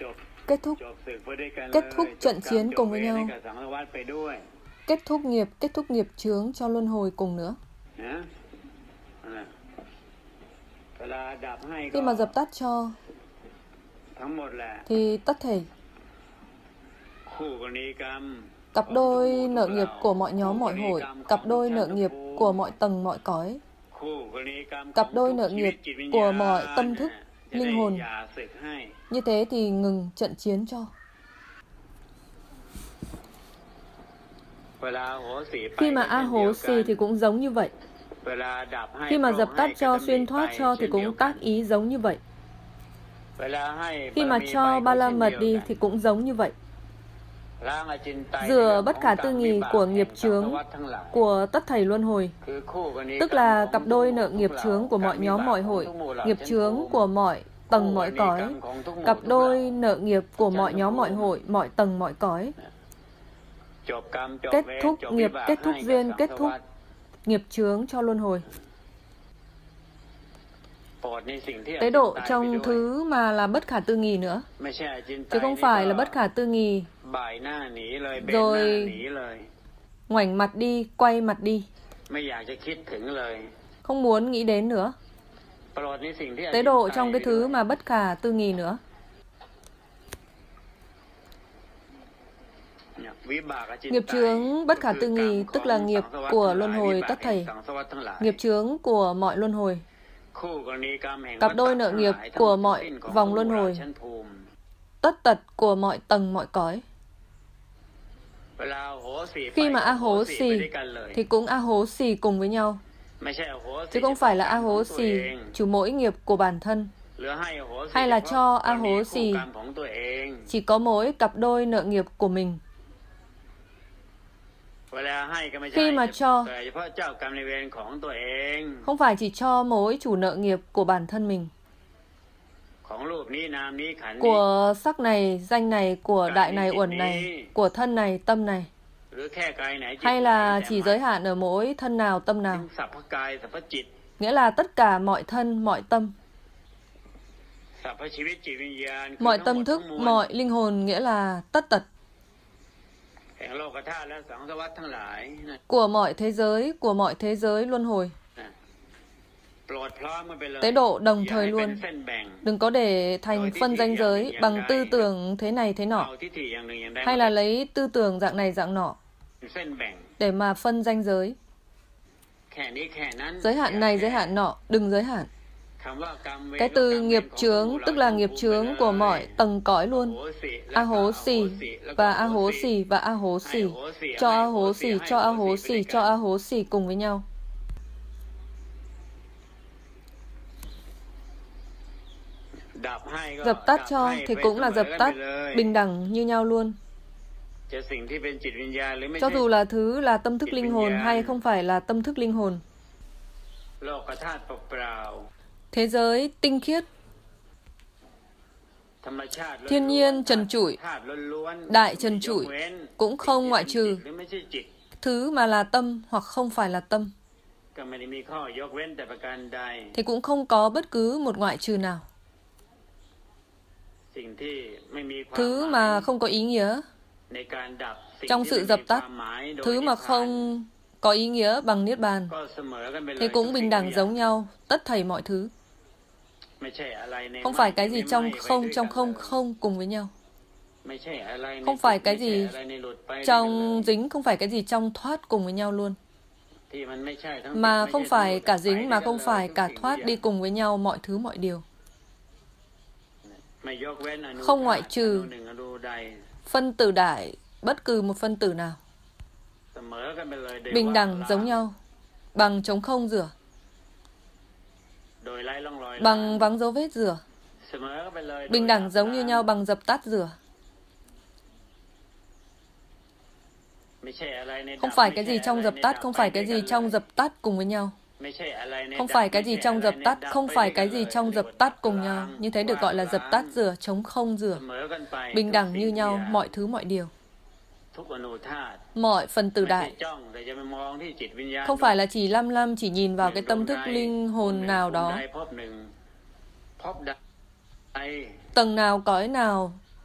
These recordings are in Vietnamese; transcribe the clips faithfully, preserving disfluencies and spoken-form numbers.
kết thúc kết thúc trận chiến cùng với nhau, kết thúc nghiệp, kết thúc nghiệp chướng cho luân hồi cùng nữa. Khi mà dập tắt cho thì tất thể cặp đôi nợ nghiệp của mọi nhóm mọi hội, cặp đôi nợ nghiệp của mọi tầng mọi cõi, cặp đôi nợ nghiệp của mọi tâm thức, linh hồn. Như thế thì ngừng trận chiến cho. Khi mà A hố xì thì cũng giống như vậy. Khi mà dập tắt cho, xuyên thoát cho thì cũng tác ý giống như vậy. Khi mà cho ba la mật đi thì cũng giống như vậy. Rửa bất khả tư nghì của nghiệp chướng của tất thảy luân hồi, tức là cặp đôi nợ nghiệp chướng của mọi nhóm mọi hội, nghiệp chướng của mọi tầng mọi cõi, cặp đôi nợ nghiệp của mọi nhóm mọi hội, mọi tầng mọi cõi. Kết thúc nghiệp, kết thúc duyên, kết thúc nghiệp chướng cho luân hồi. Tế độ trong thứ mà là bất khả tư nghì nữa, chứ không phải là bất khả tư nghì rồi ngoảnh mặt đi, quay mặt đi, không muốn nghĩ đến nữa. Tế độ trong cái thứ mà bất khả tư nghì nữa. Nghiệp chướng bất khả tư nghì tức là nghiệp của luân hồi tất thảy, nghiệp chướng của mọi luân hồi, cặp đôi nợ nghiệp của mọi vòng luân hồi, tất tật của mọi tầng mọi cõi. Khi mà A hố xì thì cũng A hố xì cùng với nhau, chứ không phải là A hố xì chủ mỗi nghiệp của bản thân, hay là cho A hố xì chỉ có mỗi cặp đôi nợ nghiệp của mình. Khi mà cho, không phải chỉ cho mỗi chủ nợ nghiệp của bản thân mình, của sắc này, danh này, của đại này, uẩn này, của thân này, tâm này, hay là chỉ giới hạn ở mỗi thân nào, tâm nào, nghĩa là tất cả mọi thân, mọi tâm, mọi tâm thức, mọi linh hồn, nghĩa là tất tật của mọi thế giới, của mọi thế giới luân hồi. Tế độ đồng thời luôn, đừng có để thành phân ranh giới bằng tư tưởng thế này thế nọ, hay là lấy tư tưởng dạng này dạng nọ để mà phân ranh giới. Giới hạn này, giới hạn nọ, đừng giới hạn. Cái từ nghiệp chướng tức là nghiệp chướng của mọi tầng cõi luôn. A hố xì và A hố xì và A hố xì, cho A hố xì, cho A hố xì, cho A hố xì cùng với nhau. Dập tắt cho thì cũng là dập tắt bình đẳng như nhau luôn. Cho dù là thứ là tâm thức linh hồn hay không phải là tâm thức linh hồn. Thế giới tinh khiết, thiên nhiên trần trụi, đại trần trụi, cũng không ngoại trừ thứ mà là tâm hoặc không phải là tâm, thì cũng không có bất cứ một ngoại trừ nào. Thứ mà không có ý nghĩa trong sự dập tắt, thứ mà không có ý nghĩa bằng Niết Bàn, thì cũng bình đẳng giống nhau, tất thảy mọi thứ. Không phải cái gì trong không, trong không, không cùng với nhau. Không phải cái gì trong dính, không phải cái gì trong thoát cùng với nhau luôn. Mà không phải cả dính, mà không phải cả thoát đi cùng với nhau mọi thứ mọi điều. Không ngoại trừ phân tử đại, bất cứ một phân tử nào. Bình đẳng giống nhau, bằng trống không rửa, bằng vắng dấu vết rửa. Bình đẳng giống như nhau bằng dập tắt rửa. Không phải cái gì trong dập tắt, không phải cái gì trong dập tắt cùng với nhau. Không phải cái gì trong dập tắt, không phải cái gì trong dập tắt cùng nhau. Như thế được gọi là dập tắt rửa, trống không rửa. Bình đẳng như nhau, mọi thứ mọi điều. Mọi phần tử đại. Không phải là chỉ lăm lăm chỉ nhìn vào cái tâm thức linh hồn nào đó, tầng nào, cõi nào,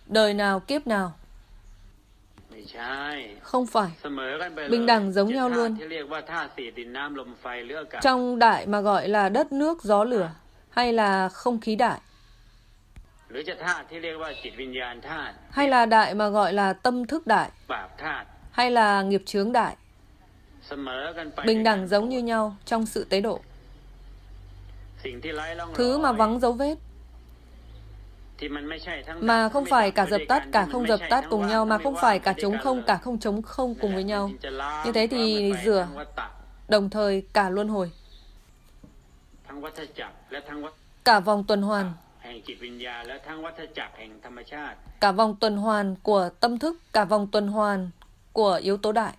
đời nào kiếp nào. Không phải. Bình đẳng giống nhau luôn. Trong đại mà gọi là đất nước gió lửa, hay là không khí đại, hay là đại mà gọi là tâm thức đại, hay là nghiệp chướng đại, bình đẳng giống như nhau trong sự tế độ. Thứ mà vắng dấu vết, mà không phải cả dập tắt cả không dập tắt cùng nhau, mà không phải cả trống không cả không trống không cùng với nhau. Như thế thì rửa đồng thời cả luân hồi, cả vòng tuần hoàn, cả vòng tuần hoàn của tâm thức, cả vòng tuần hoàn của yếu tố đại.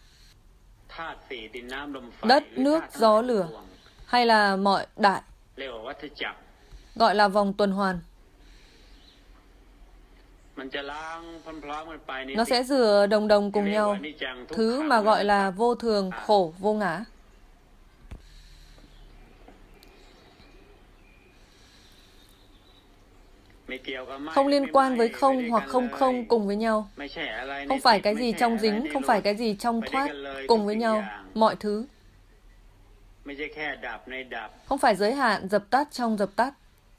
Đất, nước, gió, lửa, hay là mọi đại, gọi là vòng tuần hoàn. Nó sẽ rửa đồng đồng cùng nhau, thứ mà gọi là vô thường, khổ, vô ngã. Không liên quan với không hoặc không không cùng với nhau. Không phải cái gì trong dính, không phải cái gì trong thoát cùng với nhau. Mọi thứ. Không phải giới hạn dập tắt trong dập tắt.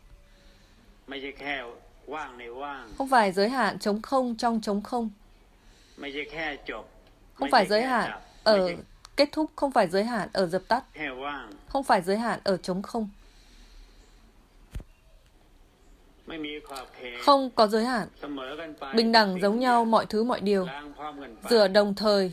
Không phải giới hạn trống không trong trống không. Không phải giới hạn ở kết thúc, không phải giới hạn ở dập tắt. Không phải giới hạn ở trống không. Không có giới hạn. Bình đẳng giống nhau mọi thứ mọi điều. Rửa đồng thời.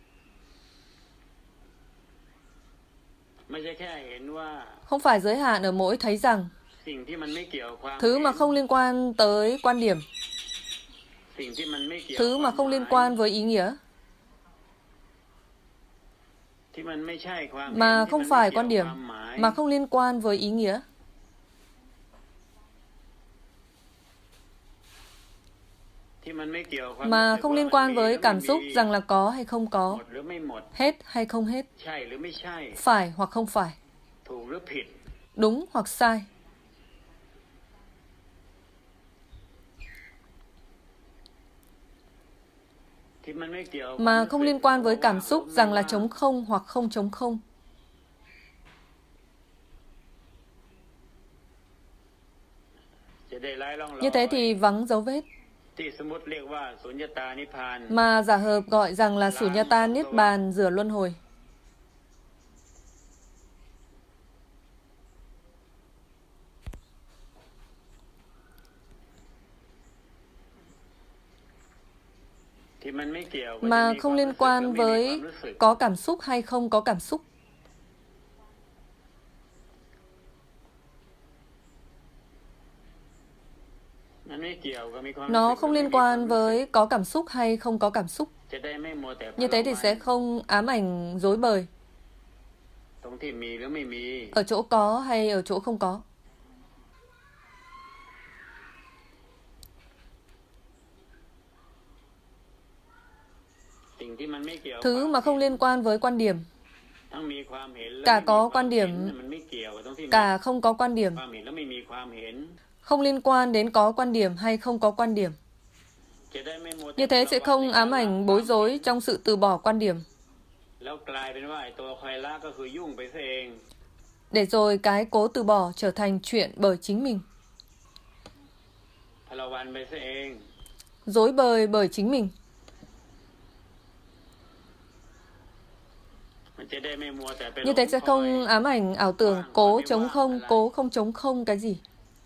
Không phải giới hạn ở mỗi thấy rằng. Thứ mà không liên quan tới quan điểm. Thứ mà không liên quan với ý nghĩa. Mà không phải quan điểm. Mà không liên quan với ý nghĩa. Mà không liên quan với cảm xúc rằng là có hay không có, hết hay không hết, phải hoặc không phải, đúng hoặc sai. Mà không liên quan với cảm xúc rằng là trống không hoặc không trống không. Như thế thì vắng dấu vết. Mà giả hợp gọi rằng là Sunyata Niết Bàn, rửa luân hồi. Mà không liên quan với có cảm xúc hay không có cảm xúc. Nó không liên quan với có cảm xúc hay không có cảm xúc. Như thế thì sẽ không ám ảnh rối bời. Ở chỗ có hay ở chỗ không có. Thứ mà không liên quan với quan điểm. Cả có quan điểm, cả không có quan điểm. Không liên quan đến có quan điểm hay không có quan điểm. Như thế sẽ không ám ảnh bối rối trong sự từ bỏ quan điểm. Để rồi cái cố từ bỏ trở thành chuyện bởi chính mình. Rối bời bởi chính mình. Như thế sẽ không ám ảnh ảo tưởng cố chống không, cố không chống không cái gì.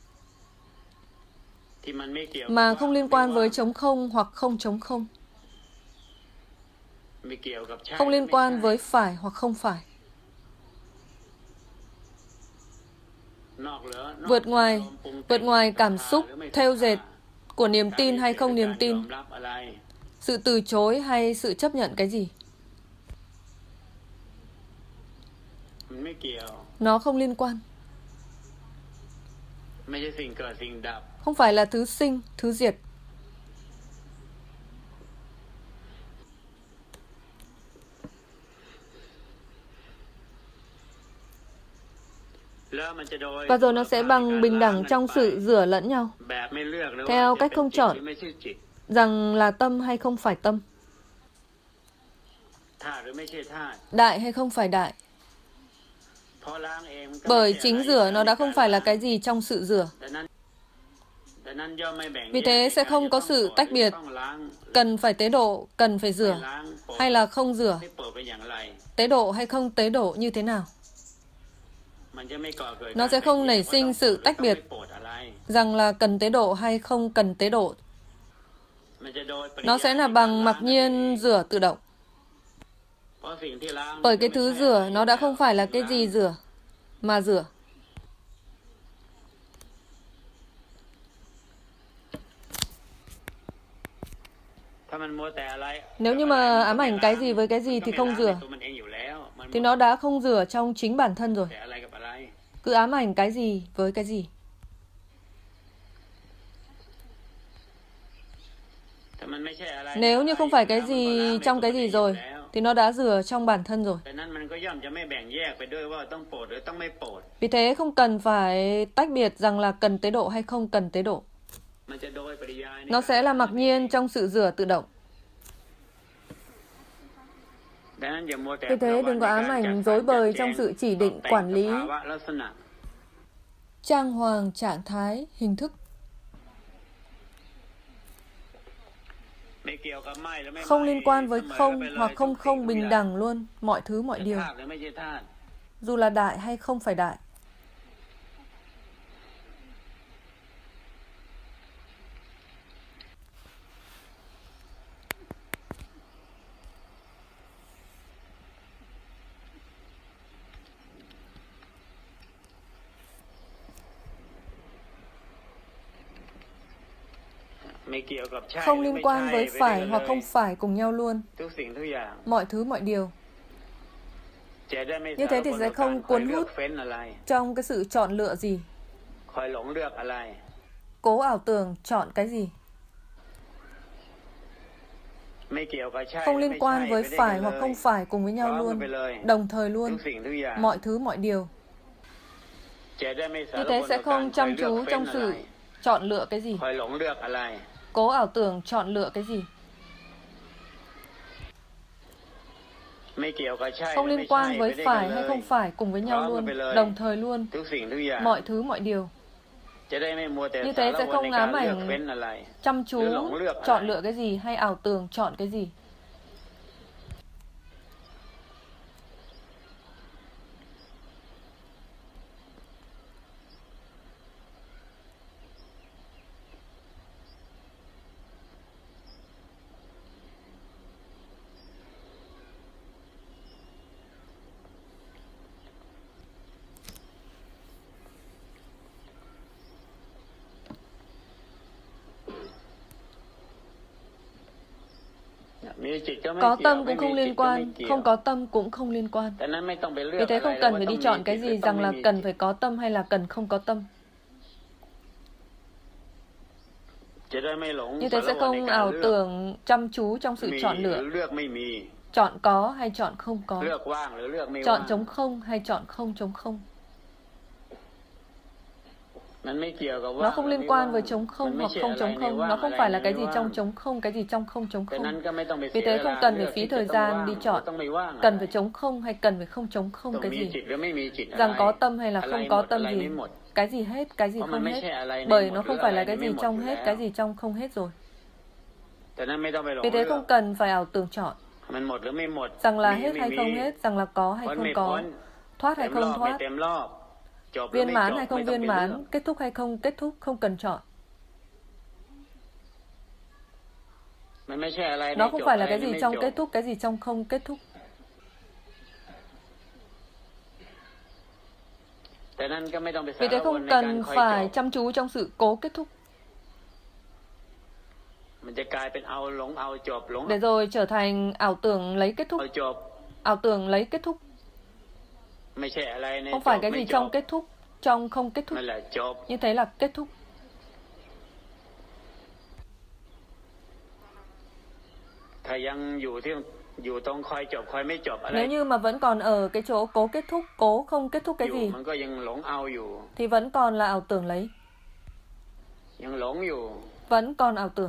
Mà không liên quan với chống không hoặc không chống không. Không liên quan với phải hoặc không phải. Vượt ngoài, vượt ngoài cảm xúc, thêu dệt của niềm tin hay không niềm tin. Sự từ chối hay sự chấp nhận cái gì. Nó không liên quan. Không phải là thứ sinh, thứ diệt. Và rồi nó sẽ bằng bình đẳng trong sự rửa lẫn nhau, theo cách không chọn rằng là tâm hay không phải tâm, đại hay không phải đại. Bởi chính rửa nó đã không phải là cái gì trong sự rửa. Vì thế sẽ không có sự tách biệt, cần phải tế độ, cần phải rửa, hay là không rửa, tế độ hay không tế độ như thế nào. Nó sẽ không nảy sinh sự tách biệt, rằng là cần tế độ hay không cần tế độ. Nó sẽ là bằng mặc nhiên rửa tự động. Bởi cái thứ rửa nó đã không phải là cái gì rửa, mà rửa. Nếu như mà ám ảnh cái gì với cái gì thì không rửa, thì nó đã không rửa trong chính bản thân rồi. Cứ ám ảnh cái gì với cái gì. Nếu như không phải cái gì trong cái gì rồi, thì nó đã rửa trong bản thân rồi. Vì thế không cần phải tách biệt rằng là cần tế độ hay không cần tế độ. Nó sẽ là mặc nhiên trong sự rửa tự động. Vì thế đừng có ám ảnh rối bời trong sự chỉ định quản lý, trang hoàng trạng thái, hình thức. Không liên quan với không hoặc không không bình đẳng luôn, mọi thứ mọi điều. Dù là đại hay không phải đại. Không liên quan với phải hoặc không phải cùng nhau luôn, mọi thứ mọi điều. Như thế thì sẽ không cuốn hút trong cái sự chọn lựa gì, cố ảo tưởng chọn cái gì. Không liên quan với phải hoặc không phải cùng với nhau luôn, đồng thời luôn, mọi thứ mọi điều. Như thế sẽ không chăm chú trong sự chọn lựa cái gì, cố ảo tưởng chọn lựa cái gì. Không liên quan với phải hay không phải cùng với nhau luôn, đồng thời luôn, mọi thứ mọi điều. Như thế sẽ không ám ảnh chăm chú chọn lựa cái gì hay ảo tưởng chọn cái gì. Có tâm cũng không liên quan, không có tâm cũng không liên quan. Vì thế không cần phải đi chọn cái gì rằng là cần phải có tâm hay là cần không có tâm. Như thế sẽ không ảo tưởng chăm chú trong sự chọn lựa, chọn có hay chọn không có, chọn trống không hay chọn không trống không. Nó không liên quan với trống không hoặc không trống không. Nó không phải là cái gì trong trống không, cái gì trong không trống không. Vì thế không cần phải phí thời gian đi chọn cần phải trống không hay cần phải không trống không cái gì, rằng có tâm hay là không có tâm gì, cái gì hết, cái gì không hết. Bởi nó không phải là cái gì trong hết, cái gì trong không hết rồi. Vì thế không cần phải ảo tưởng chọn rằng là hết hay không hết, rằng là có hay không có, thoát hay không thoát, viên mãn hay không viên mãn, kết thúc hay không kết thúc, không cần chọn. Nó không phải là cái gì trong kết thúc, cái gì trong không kết thúc. Vì thế không cần phải chăm chú trong sự cố kết thúc, để rồi trở thành ảo tưởng lấy kết thúc, ảo tưởng lấy kết thúc. Không phải cái gì trong kết thúc, trong không kết thúc. Như thế là kết thúc. Nếu như mà vẫn còn ở cái chỗ cố kết thúc, cố không kết thúc cái gì, thì vẫn còn là ảo tưởng lấy. Vẫn còn ảo tưởng.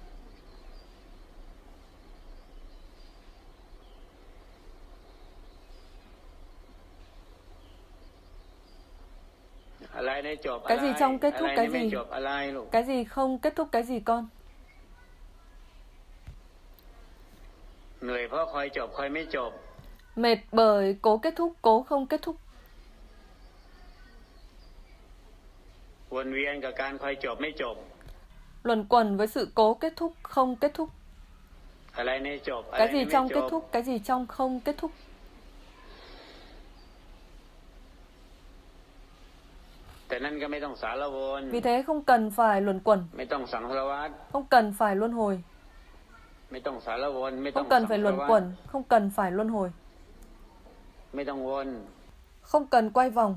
Cái gì trong kết thúc cái gì? Cái gì không kết thúc cái gì con? Mệt bởi cố kết thúc, cố không kết thúc. Luẩn quẩn với sự cố kết thúc, không kết thúc. Cái gì trong kết thúc, cái gì trong không kết thúc. Vì thế không cần phải luẩn quẩn, không cần phải luân hồi, không cần phải luẩn quẩn, không cần phải luân hồi, không cần quay vòng,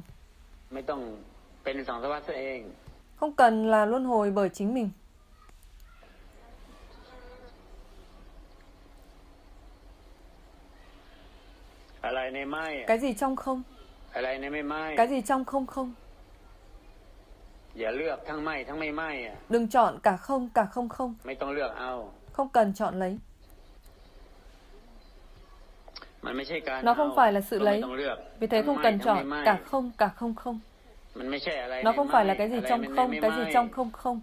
không cần là luân hồi bởi chính mình. Cái gì trong không, cái gì trong không không. Đừng chọn cả không cả không không. Không cần chọn lấy. Nó không phải là sự lấy. Vì thế không cần chọn cả không cả không không. Nó không phải là cái gì trong không, cái gì trong không không.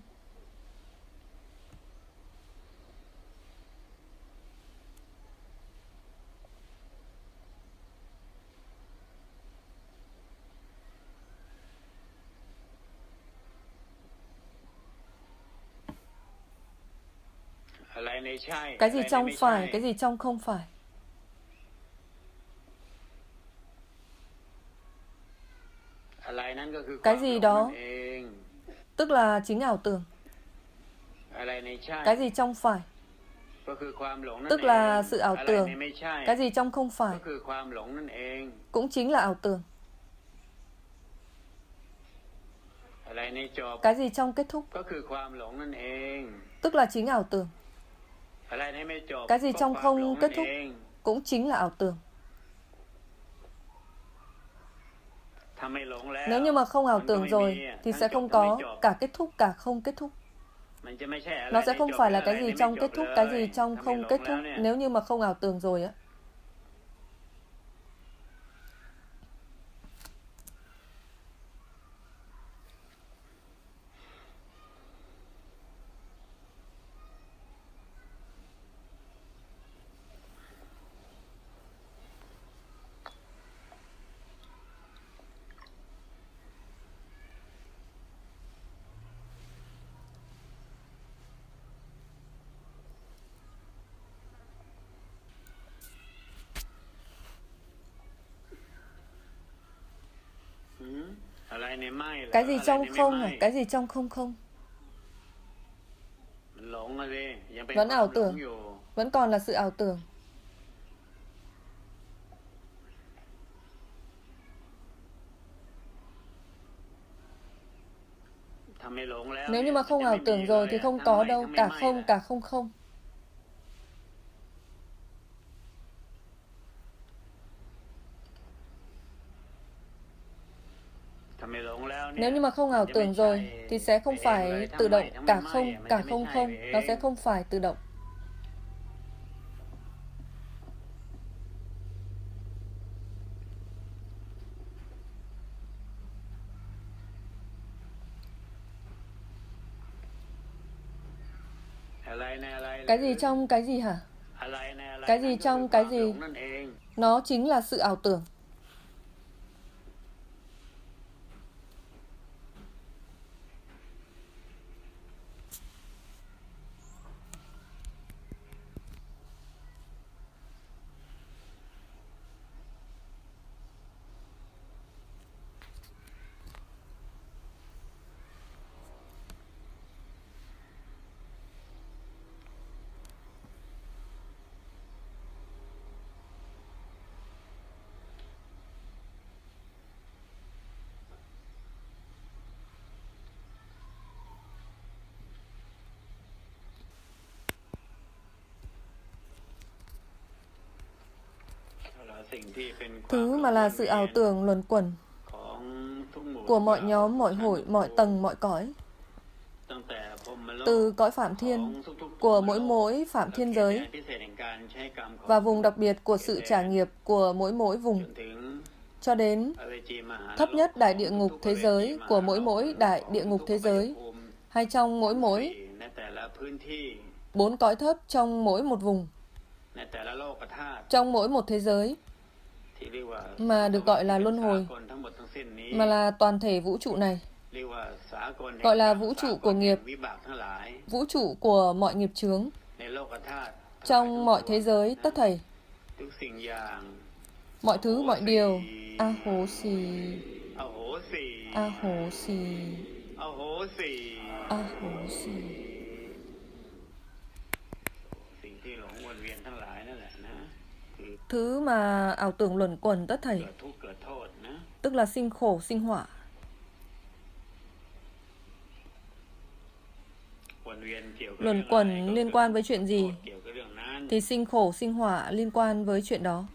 Cái gì trong phải, cái gì trong không phải. Cái gì đó tức là chính ảo tưởng. Cái gì trong phải tức là sự ảo tưởng. Cái gì trong không phải cũng chính là ảo tưởng. Cái gì trong kết thúc tức là chính ảo tưởng. Cái gì trong không kết thúc cũng chính là ảo tưởng. Nếu như mà không ảo tưởng rồi thì sẽ không có cả kết thúc cả không kết thúc. Nó sẽ không phải là cái gì trong kết thúc, cái gì trong không kết thúc nếu như mà không ảo tưởng rồi á. Cái gì trong không hả? Cái gì trong không không? Vẫn ảo tưởng, vẫn còn là sự ảo tưởng. Nếu như mà không ảo tưởng rồi thì không có đâu, cả không cả không không. Nếu như mà không ảo tưởng rồi thì sẽ không phải tự động cả không cả không không. Nó sẽ không phải tự động. Cái gì trong cái gì hả? Cái gì trong cái gì? Nó chính là sự ảo tưởng. Thứ mà là sự ảo tưởng luẩn quẩn của mọi nhóm, mọi hội, mọi tầng, mọi cõi. Từ cõi Phạm Thiên, của mỗi mỗi Phạm Thiên giới, và vùng đặc biệt của sự trả nghiệp của mỗi mỗi vùng, cho đến thấp nhất đại địa ngục thế giới của mỗi mỗi đại địa ngục thế giới, hay trong mỗi mỗi bốn cõi thấp trong mỗi một vùng, trong mỗi một thế giới, mà được gọi là luân hồi, mà là toàn thể vũ trụ này, gọi là vũ trụ của nghiệp, vũ trụ của mọi nghiệp chướng. Trong mọi thế giới tất thảy, mọi thứ, mọi điều, a hố xì, a hố xì, a hố xì. Thứ mà ảo tưởng luẩn quẩn tất thảy, tức là sinh khổ, sinh họa. Luẩn quẩn liên quan với chuyện gì, thì sinh khổ, sinh họa liên quan với chuyện đó.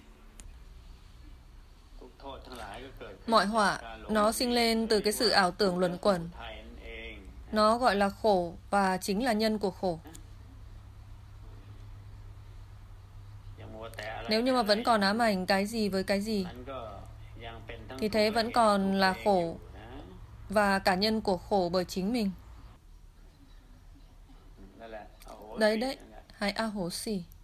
Mọi họa, nó sinh lên từ cái sự ảo tưởng luẩn quẩn. Nó gọi là khổ và chính là nhân của khổ. Nếu như mà vẫn còn ám ảnh cái gì với cái gì, thì thế vẫn còn là khổ và cả nhân của khổ bởi chính mình. Đấy đấy, hãy a hố xì.